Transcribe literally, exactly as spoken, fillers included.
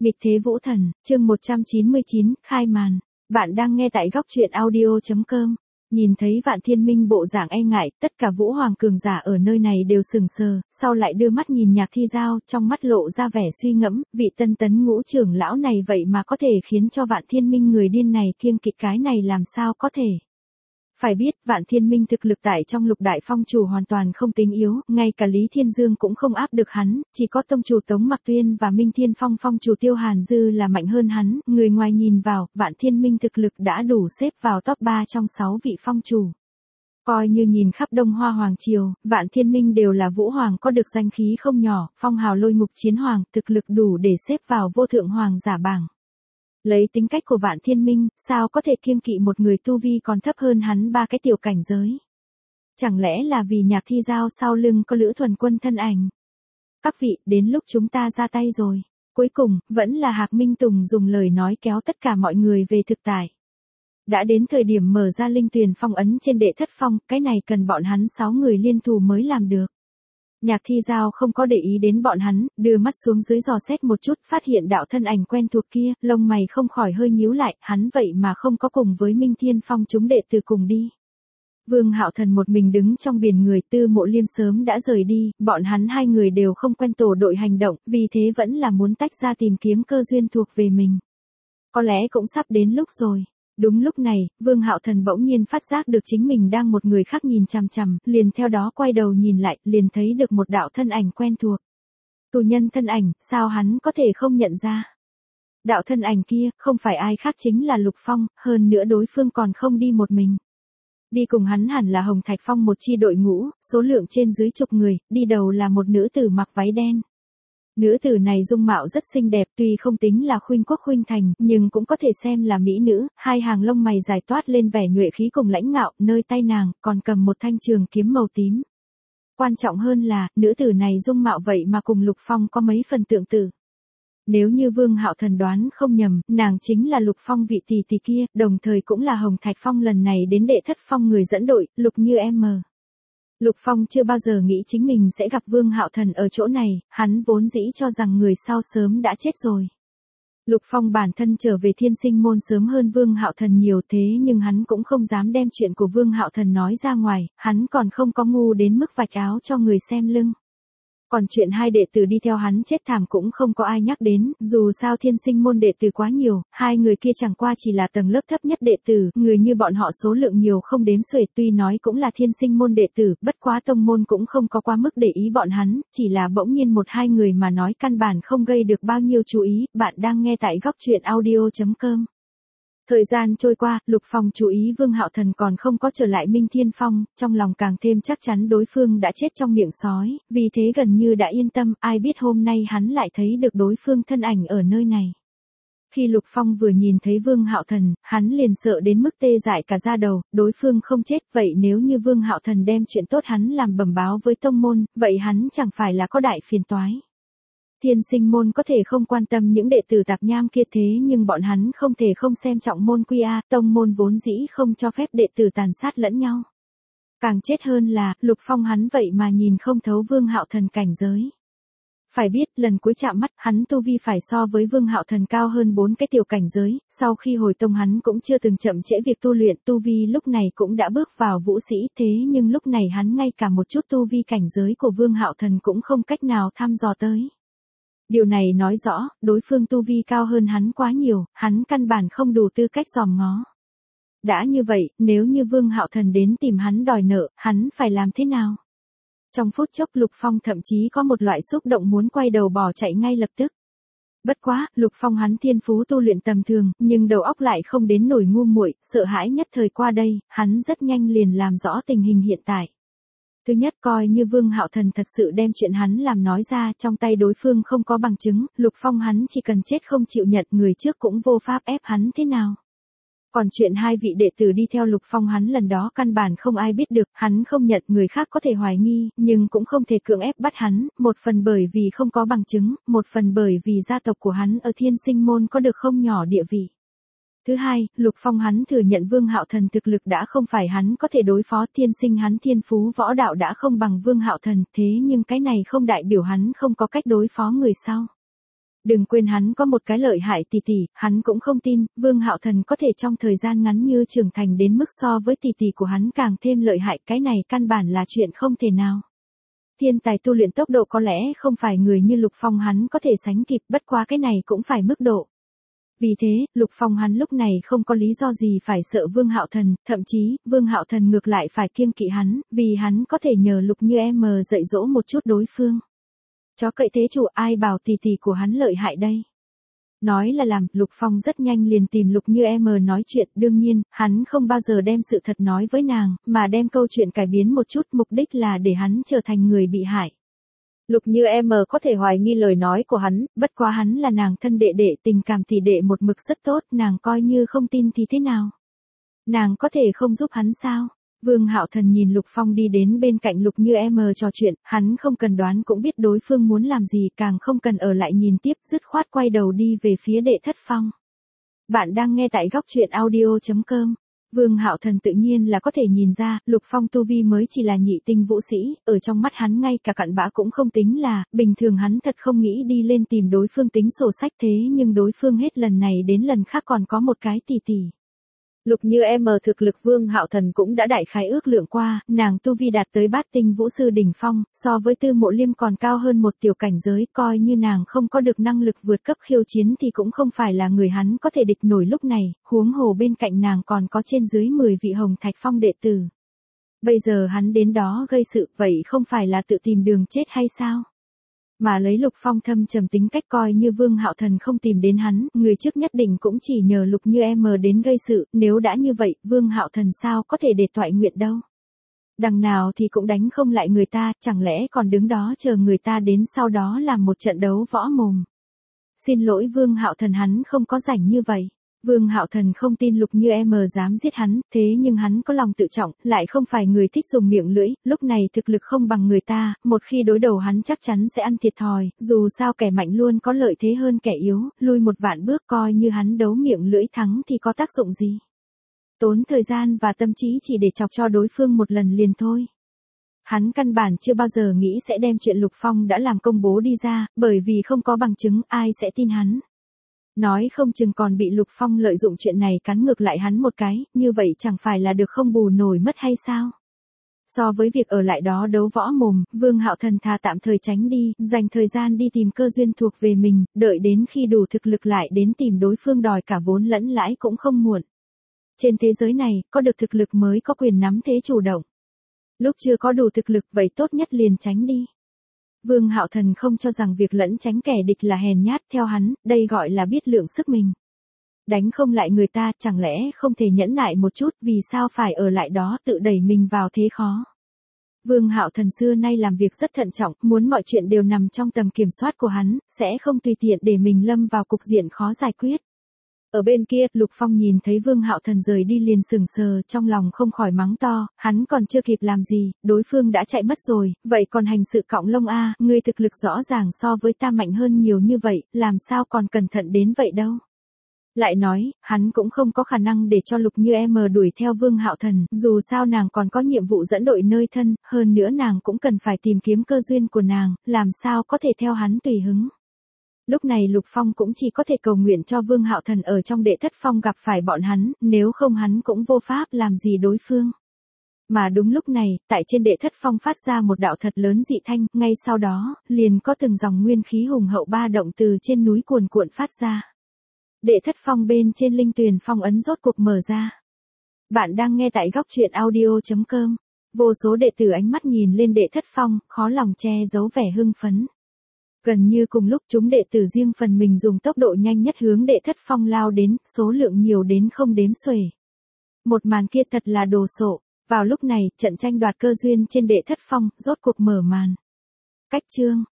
Nghịch thế vũ thần, chương một trăm chín mươi chín, khai màn. Bạn đang nghe tại góc truyện audio chấm com. Nhìn thấy Vạn Thiên Minh bộ dạng e ngại, tất cả vũ hoàng cường giả ở nơi này đều sừng sờ, sau lại đưa mắt nhìn Nhạc Thi Giao, trong mắt lộ ra vẻ suy ngẫm, vị tân tấn ngũ trưởng lão này vậy mà có thể khiến cho Vạn Thiên Minh người điên này kiêng kỵ cái này làm sao có thể. Phải biết, Vạn Thiên Minh thực lực tại trong lục đại phong chủ hoàn toàn không tính yếu, ngay cả Lý Thiên Dương cũng không áp được hắn, chỉ có tông chủ Tống Mặc Tuyên và Minh Thiên Phong phong chủ Tiêu Hàn Dư là mạnh hơn hắn, người ngoài nhìn vào, Vạn Thiên Minh thực lực đã đủ xếp vào top ba trong sáu vị phong chủ. Coi như nhìn khắp Đông Hoa Hoàng Triều, Vạn Thiên Minh đều là vũ hoàng có được danh khí không nhỏ, phong hào lôi ngục chiến hoàng, thực lực đủ để xếp vào vô thượng hoàng giả bảng. Lấy tính cách của Vạn Thiên Minh, sao có thể kiêng kỵ một người tu vi còn thấp hơn hắn ba cái tiểu cảnh giới? Chẳng lẽ là vì Nhạc Thi Giao sau lưng có Lữ Thuần Quân thân ảnh? Các vị, đến lúc chúng ta ra tay rồi. Cuối cùng, vẫn là Hạc Minh Tùng dùng lời nói kéo tất cả mọi người về thực tại. Đã đến thời điểm mở ra linh tuyền phong ấn trên đệ thất phong, cái này cần bọn hắn sáu người liên thủ mới làm được. Nhạc Thi Giao không có để ý đến bọn hắn, đưa mắt xuống dưới dò xét một chút, phát hiện đạo thân ảnh quen thuộc kia, lông mày không khỏi hơi nhíu lại, hắn vậy mà không có cùng với Minh Thiên Phong chúng đệ tử cùng đi. Vương Hạo Thần một mình đứng trong biển người, Tư Mộ Liêm sớm đã rời đi, bọn hắn hai người đều không quen tổ đội hành động, vì thế vẫn là muốn tách ra tìm kiếm cơ duyên thuộc về mình. Có lẽ cũng sắp đến lúc rồi. Đúng lúc này, Vương Hạo Thần bỗng nhiên phát giác được chính mình đang một người khác nhìn chằm chằm, liền theo đó quay đầu nhìn lại, liền thấy được một đạo thân ảnh quen thuộc. Tù nhân thân ảnh, sao hắn có thể không nhận ra? Đạo thân ảnh kia, không phải ai khác chính là Lục Phong, hơn nữa đối phương còn không đi một mình. Đi cùng hắn hẳn là Hồng Thạch Phong một chi đội ngũ, số lượng trên dưới chục người, đi đầu là một nữ tử mặc váy đen. Nữ tử này dung mạo rất xinh đẹp, tuy không tính là khuynh quốc khuynh thành, nhưng cũng có thể xem là mỹ nữ, hai hàng lông mày dài toát lên vẻ nhuệ khí cùng lãnh ngạo, nơi tay nàng còn cầm một thanh trường kiếm màu tím. Quan trọng hơn là, nữ tử này dung mạo vậy mà cùng Lục Phong có mấy phần tương tự. Nếu như Vương Hạo Thần đoán không nhầm, nàng chính là Lục Phong vị tỷ tỷ kia, đồng thời cũng là Hồng Thạch Phong lần này đến đệ thất phong người dẫn đội, Lục Như em. Lục Phong chưa bao giờ nghĩ chính mình sẽ gặp Vương Hạo Thần ở chỗ này, hắn vốn dĩ cho rằng người sau sớm đã chết rồi. Lục Phong bản thân trở về Thiên Sinh môn sớm hơn Vương Hạo Thần nhiều, thế nhưng hắn cũng không dám đem chuyện của Vương Hạo Thần nói ra ngoài, hắn còn không có ngu đến mức vạch áo cho người xem lưng. Còn chuyện hai đệ tử đi theo hắn chết thảm cũng không có ai nhắc đến, dù sao Thiên Sinh môn đệ tử quá nhiều, hai người kia chẳng qua chỉ là tầng lớp thấp nhất đệ tử, người như bọn họ số lượng nhiều không đếm xuể, tuy nói cũng là Thiên Sinh môn đệ tử, bất quá tông môn cũng không có quá mức để ý bọn hắn, chỉ là bỗng nhiên một hai người mà nói căn bản không gây được bao nhiêu chú ý. Bạn đang nghe tại góc truyện audio chấm com. Thời gian trôi qua, Lục Phong chú ý Vương Hạo Thần còn không có trở lại Minh Thiên Phong, trong lòng càng thêm chắc chắn đối phương đã chết trong miệng sói, vì thế gần như đã yên tâm, ai biết hôm nay hắn lại thấy được đối phương thân ảnh ở nơi này. Khi Lục Phong vừa nhìn thấy Vương Hạo Thần, hắn liền sợ đến mức tê dại cả da đầu, đối phương không chết, vậy nếu như Vương Hạo Thần đem chuyện tốt hắn làm bẩm báo với tông môn, vậy hắn chẳng phải là có đại phiền toái. Thiên Sinh môn có thể không quan tâm những đệ tử tạp nham kia, thế nhưng bọn hắn không thể không xem trọng môn quy a, tông môn vốn dĩ không cho phép đệ tử tàn sát lẫn nhau. Càng chết hơn là, Lục Phong hắn vậy mà nhìn không thấu Vương Hạo Thần cảnh giới. Phải biết, lần cuối chạm mắt, hắn tu vi phải so với Vương Hạo Thần cao hơn bốn cái tiểu cảnh giới, sau khi hồi tông hắn cũng chưa từng chậm trễ việc tu luyện, tu vi lúc này cũng đã bước vào vũ sĩ, thế nhưng lúc này hắn ngay cả một chút tu vi cảnh giới của Vương Hạo Thần cũng không cách nào thăm dò tới. Điều này nói rõ, đối phương tu vi cao hơn hắn quá nhiều, hắn căn bản không đủ tư cách dòm ngó. Đã như vậy, nếu như Vương Hạo Thần đến tìm hắn đòi nợ, hắn phải làm thế nào? Trong phút chốc Lục Phong thậm chí có một loại xúc động muốn quay đầu bỏ chạy ngay lập tức. Bất quá, Lục Phong hắn thiên phú tu luyện tầm thường, nhưng đầu óc lại không đến nổi ngu muội, sợ hãi nhất thời qua đây, hắn rất nhanh liền làm rõ tình hình hiện tại. Thứ nhất, coi như Vương Hạo Thần thật sự đem chuyện hắn làm nói ra, trong tay đối phương không có bằng chứng, Lục Phong hắn chỉ cần chết không chịu nhận, người trước cũng vô pháp ép hắn thế nào. Còn chuyện hai vị đệ tử đi theo Lục Phong hắn lần đó căn bản không ai biết được, hắn không nhận, người khác có thể hoài nghi, nhưng cũng không thể cưỡng ép bắt hắn, một phần bởi vì không có bằng chứng, một phần bởi vì gia tộc của hắn ở Thiên Sinh môn có được không nhỏ địa vị. Thứ hai, Lục Phong hắn thừa nhận Vương Hạo Thần thực lực đã không phải hắn có thể đối phó, Thiên Sinh hắn thiên phú võ đạo đã không bằng Vương Hạo Thần, thế nhưng cái này không đại biểu hắn không có cách đối phó người sau. Đừng quên hắn có một cái lợi hại tỷ tỷ, hắn cũng không tin, Vương Hạo Thần có thể trong thời gian ngắn như trưởng thành đến mức so với tỷ tỷ của hắn càng thêm lợi hại, cái này căn bản là chuyện không thể nào. Thiên tài tu luyện tốc độ có lẽ không phải người như Lục Phong hắn có thể sánh kịp, bất quá cái này cũng phải mức độ. Vì thế, Lục Phong hắn lúc này không có lý do gì phải sợ Vương Hạo Thần, thậm chí, Vương Hạo Thần ngược lại phải kiêng kỵ hắn, vì hắn có thể nhờ Lục Như Em dạy dỗ một chút đối phương. Chó cậy thế chủ, ai bảo tỷ tỷ của hắn lợi hại đây. Nói là làm, Lục Phong rất nhanh liền tìm Lục Như Em nói chuyện, đương nhiên, hắn không bao giờ đem sự thật nói với nàng, mà đem câu chuyện cải biến một chút, mục đích là để hắn trở thành người bị hại. Lục Như Em có thể hoài nghi lời nói của hắn, bất quá hắn là nàng thân đệ đệ, tình cảm tỷ đệ một mực rất tốt, nàng coi như không tin thì thế nào. Nàng có thể không giúp hắn sao? Vương Hạo Thần nhìn Lục Phong đi đến bên cạnh Lục Như Em trò chuyện, hắn không cần đoán cũng biết đối phương muốn làm gì, càng không cần ở lại nhìn tiếp, dứt khoát quay đầu đi về phía Đệ Thất Phong. Bạn đang nghe tại góc truyện audio chấm com. Vương Hạo Thần tự nhiên là có thể nhìn ra, Lục Phong tu vi mới chỉ là nhị tinh vũ sĩ, ở trong mắt hắn ngay cả cặn bã cũng không tính là, bình thường hắn thật không nghĩ đi lên tìm đối phương tính sổ sách, thế nhưng đối phương hết lần này đến lần khác còn có một cái tỷ tỷ. Lục Như Em thực lực Vương Hạo Thần cũng đã đại khái ước lượng qua, nàng tu vi đạt tới bát tinh vũ sư đỉnh phong, so với Tư Mộ Liêm còn cao hơn một tiểu cảnh giới, coi như nàng không có được năng lực vượt cấp khiêu chiến thì cũng không phải là người hắn có thể địch nổi lúc này, huống hồ bên cạnh nàng còn có trên dưới mười vị Hồng Thạch Phong đệ tử. Bây giờ hắn đến đó gây sự, vậy không phải là tự tìm đường chết hay sao? Mà lấy Lục Phong thâm trầm tính cách, coi như Vương Hạo Thần không tìm đến hắn, người trước nhất định cũng chỉ nhờ Lục Như Em đến gây sự, nếu đã như vậy, Vương Hạo Thần sao có thể để toại nguyện đâu. Đằng nào thì cũng đánh không lại người ta, chẳng lẽ còn đứng đó chờ người ta đến sau đó làm một trận đấu võ mồm. Xin lỗi Vương Hạo Thần, hắn không có rảnh như vậy. Vương Hạo Thần không tin Lục Như Em dám giết hắn, thế nhưng hắn có lòng tự trọng, lại không phải người thích dùng miệng lưỡi, lúc này thực lực không bằng người ta, một khi đối đầu hắn chắc chắn sẽ ăn thiệt thòi, dù sao kẻ mạnh luôn có lợi thế hơn kẻ yếu, lui một vạn bước, coi như hắn đấu miệng lưỡi thắng thì có tác dụng gì. Tốn thời gian và tâm trí chỉ để chọc cho đối phương một lần liền thôi. Hắn căn bản chưa bao giờ nghĩ sẽ đem chuyện Lục Phong đã làm công bố đi ra, bởi vì không có bằng chứng, ai sẽ tin hắn. Nói không chừng còn bị Lục Phong lợi dụng chuyện này cắn ngược lại hắn một cái, như vậy chẳng phải là được không bù nổi mất hay sao? So với việc ở lại đó đấu võ mồm, Vương Hạo Thần thà tạm thời tránh đi, dành thời gian đi tìm cơ duyên thuộc về mình, đợi đến khi đủ thực lực lại đến tìm đối phương đòi cả vốn lẫn lãi cũng không muộn. Trên thế giới này, có được thực lực mới có quyền nắm thế chủ động. Lúc chưa có đủ thực lực vậy tốt nhất liền tránh đi. Vương Hạo Thần không cho rằng việc lẫn tránh kẻ địch là hèn nhát, theo hắn, đây gọi là biết lượng sức mình. Đánh không lại người ta, chẳng lẽ không thể nhẫn nại một chút, vì sao phải ở lại đó tự đẩy mình vào thế khó. Vương Hạo Thần xưa nay làm việc rất thận trọng, muốn mọi chuyện đều nằm trong tầm kiểm soát của hắn, sẽ không tùy tiện để mình lâm vào cục diện khó giải quyết. Ở bên kia, Lục Phong nhìn thấy Vương Hạo Thần rời đi liền sừng sờ, trong lòng không khỏi mắng to, hắn còn chưa kịp làm gì, đối phương đã chạy mất rồi, vậy còn hành sự cọng lông a, ngươi thực lực rõ ràng so với ta mạnh hơn nhiều như vậy, làm sao còn cẩn thận đến vậy đâu. Lại nói, hắn cũng không có khả năng để cho Lục Như Em đuổi theo Vương Hạo Thần, dù sao nàng còn có nhiệm vụ dẫn đội nơi thân, hơn nữa nàng cũng cần phải tìm kiếm cơ duyên của nàng, làm sao có thể theo hắn tùy hứng. Lúc này Lục Phong cũng chỉ có thể cầu nguyện cho Vương Hạo Thần ở trong Đệ Thất Phong gặp phải bọn hắn, nếu không hắn cũng vô pháp làm gì đối phương. Mà đúng lúc này, tại trên Đệ Thất Phong phát ra một đạo thật lớn dị thanh, ngay sau đó, liền có từng dòng nguyên khí hùng hậu ba động từ trên núi cuồn cuộn phát ra. Đệ Thất Phong bên trên linh tuyền phong ấn rốt cuộc mở ra. Bạn đang nghe tại góc truyện audio chấm com. Vô số đệ tử ánh mắt nhìn lên Đệ Thất Phong, khó lòng che giấu vẻ hưng phấn. Gần như cùng lúc chúng đệ tử riêng phần mình dùng tốc độ nhanh nhất hướng Đệ Thất Phong lao đến, số lượng nhiều đến không đếm xuể. Một màn kia thật là đồ sộ. Vào lúc này, trận tranh đoạt cơ duyên trên Đệ Thất Phong, rốt cuộc mở màn. Cách chương.